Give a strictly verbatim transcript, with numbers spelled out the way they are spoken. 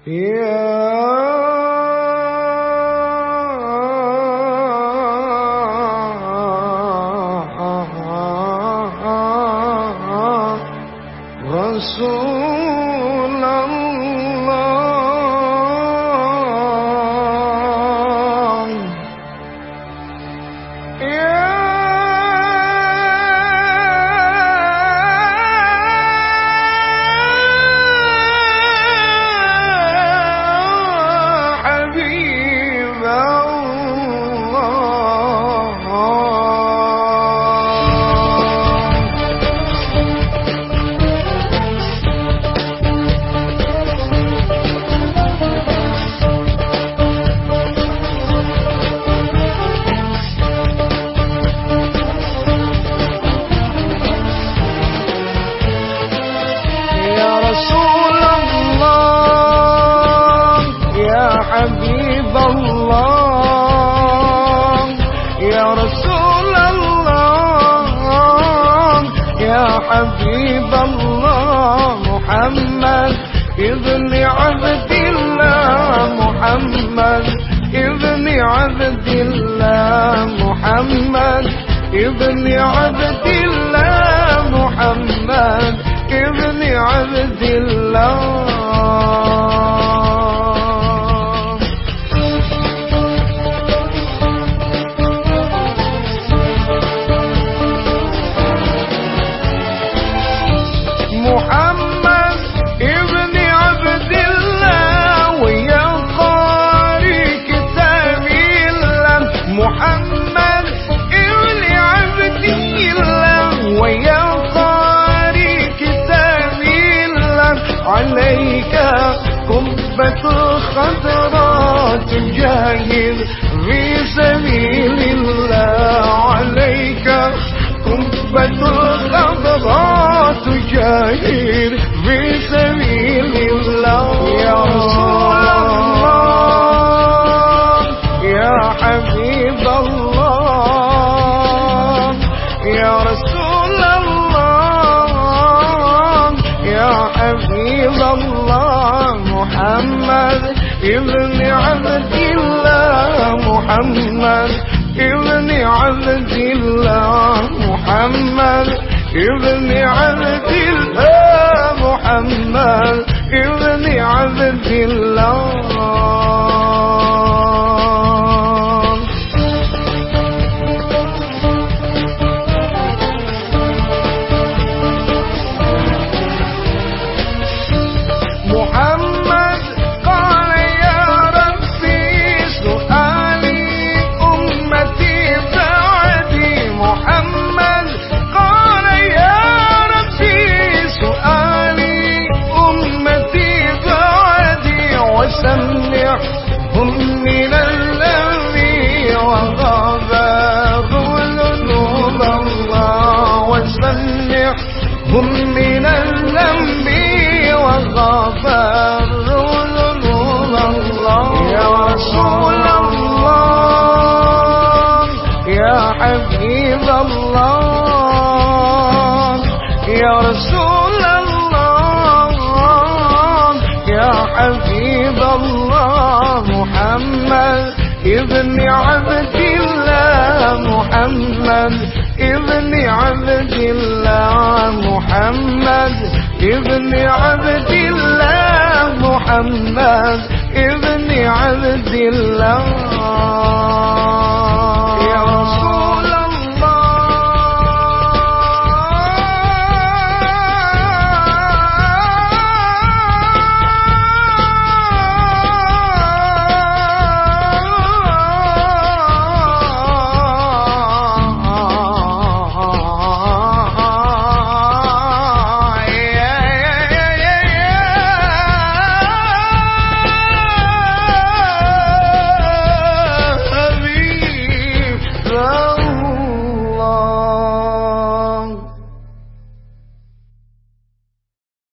حبيب الله يا رسول الله يا حبيب الله محمد ابن عبد الله محمد ابن عبد الله محمد ابن عبد الله محمد ابن عبد الله محمد ابن عبد الله ويا قارئ كتاب الله محمد ابن عبد الله ويا قارئ كتاب الله عليك قبة خضراء تجاهد في سبيل الله عليك قبة خضراء تجاهد في سبيل الله يا رسول الله يا حبيب الله يا رسول الله يا حبيب الله محمد ابن عبد الله محمد ابن عبد الله محمد ابن عبد الله محمد ابن عبد الله محمد قال يا ربي سؤالي أمتي بعدي محمد قال يا ربي سؤالي أمتي بعدي وسمعهم من الذي وغاب ذنوب الله وسمعهم من الذنب وغفر ذنوب الله يا رسول الله يا حبيب الله يا رسول الله يا حبيب الله محمد ابن عبد الله محمد ابن عبد الله محمد ابن عبد الله محمد ابن عبد الله